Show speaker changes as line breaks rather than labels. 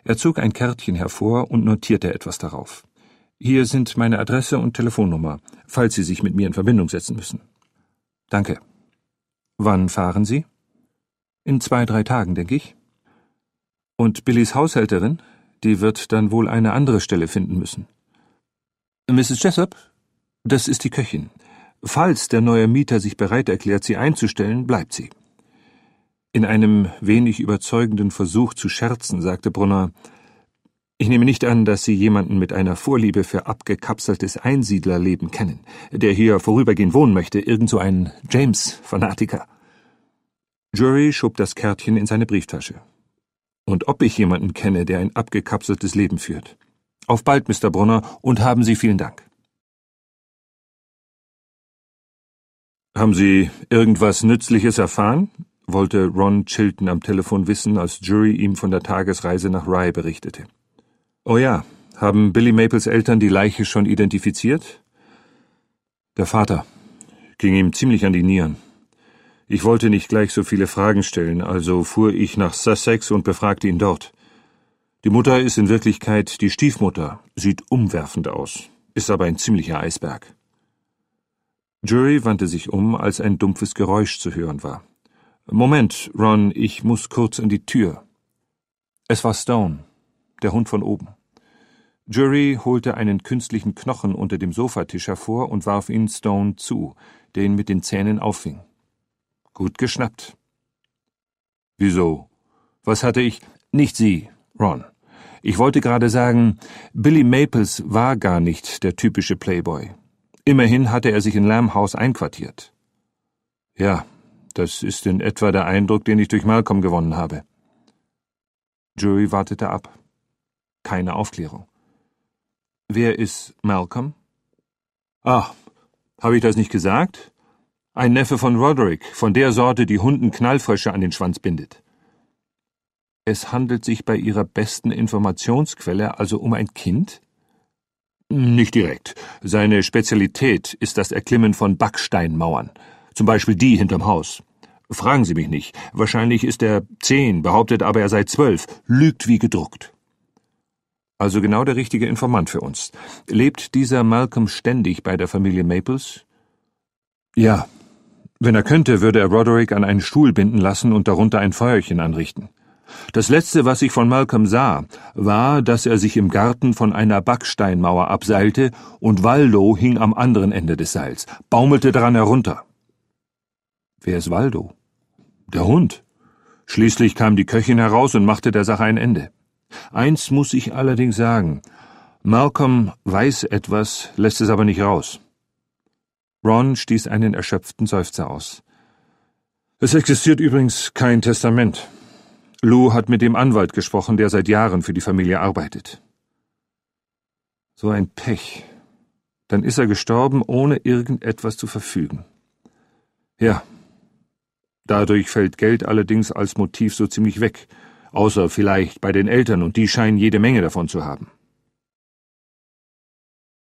Er zog ein Kärtchen hervor und notierte etwas darauf. »Hier sind meine Adresse und Telefonnummer, falls Sie sich mit mir in Verbindung setzen müssen.« »Danke.« »Wann fahren Sie?« »In 2-3 Tagen, denke ich.« »Und Billys Haushälterin? Die wird dann wohl eine andere Stelle finden müssen.« »Mrs. Jessup? Das ist die Köchin. Falls der neue Mieter sich bereit erklärt, sie einzustellen, bleibt sie.« In einem wenig überzeugenden Versuch zu scherzen, sagte Brunner, »Ich nehme nicht an, dass Sie jemanden mit einer Vorliebe für abgekapseltes Einsiedlerleben kennen, der hier vorübergehend wohnen möchte, irgend so ein James-Fanatiker.« Jury schob das Kärtchen in seine Brieftasche. »Und ob ich jemanden kenne, der ein abgekapseltes Leben führt. Auf bald, Mr. Brunner, und haben Sie vielen Dank.« »Haben Sie irgendwas Nützliches erfahren?« wollte Ron Chilton am Telefon wissen, als Jury ihm von der Tagesreise nach Rye berichtete. »Oh ja, haben Billy Maples Eltern die Leiche schon identifiziert?« »Der Vater. Ging ihm ziemlich an die Nieren. Ich wollte nicht gleich so viele Fragen stellen, also fuhr ich nach Sussex und befragte ihn dort. Die Mutter ist in Wirklichkeit die Stiefmutter, sieht umwerfend aus, ist aber ein ziemlicher Eisberg.« Jury wandte sich um, als ein dumpfes Geräusch zu hören war. »Moment, Ron, ich muss kurz an die Tür.« Es war Stone, der Hund von oben. Jury holte einen künstlichen Knochen unter dem Sofatisch hervor und warf ihn Stone zu, der ihn mit den Zähnen auffing. »Gut geschnappt.« »Wieso? Was hatte ich?« »Nicht Sie, Ron. Ich wollte gerade sagen, Billy Maples war gar nicht der typische Playboy. Immerhin hatte er sich in Lamb House einquartiert.« »Ja, das ist in etwa der Eindruck, den ich durch Malcolm gewonnen habe.« Jury wartete ab. Keine Aufklärung. »Wer ist Malcolm?« »Ach, habe ich das nicht gesagt? Ein Neffe von Roderick, von der Sorte, die Hunden Knallfrösche an den Schwanz bindet.« »Es handelt sich bei Ihrer besten Informationsquelle also um ein Kind?« »Nicht direkt. Seine Spezialität ist das Erklimmen von Backsteinmauern. Zum Beispiel die hinterm Haus. Fragen Sie mich nicht. Wahrscheinlich ist er 10, behauptet aber, er sei 12, lügt wie gedruckt.« »Also genau der richtige Informant für uns. Lebt dieser Malcolm ständig bei der Familie Maples?« »Ja. Wenn er könnte, würde er Roderick an einen Stuhl binden lassen und darunter ein Feuerchen anrichten. Das Letzte, was ich von Malcolm sah, war, dass er sich im Garten von einer Backsteinmauer abseilte und Waldo hing am anderen Ende des Seils, baumelte daran herunter.« »Wer ist Waldo?« »Der Hund. Schließlich kam die Köchin heraus und machte der Sache ein Ende. Eins muss ich allerdings sagen, Malcolm weiß etwas, lässt es aber nicht raus.« Ron stieß einen erschöpften Seufzer aus. »Es existiert übrigens kein Testament. Lou hat mit dem Anwalt gesprochen, der seit Jahren für die Familie arbeitet.« »So ein Pech. Dann ist er gestorben, ohne irgendetwas zu verfügen.« »Ja. Dadurch fällt Geld allerdings als Motiv so ziemlich weg, außer vielleicht bei den Eltern, und die scheinen jede Menge davon zu haben.«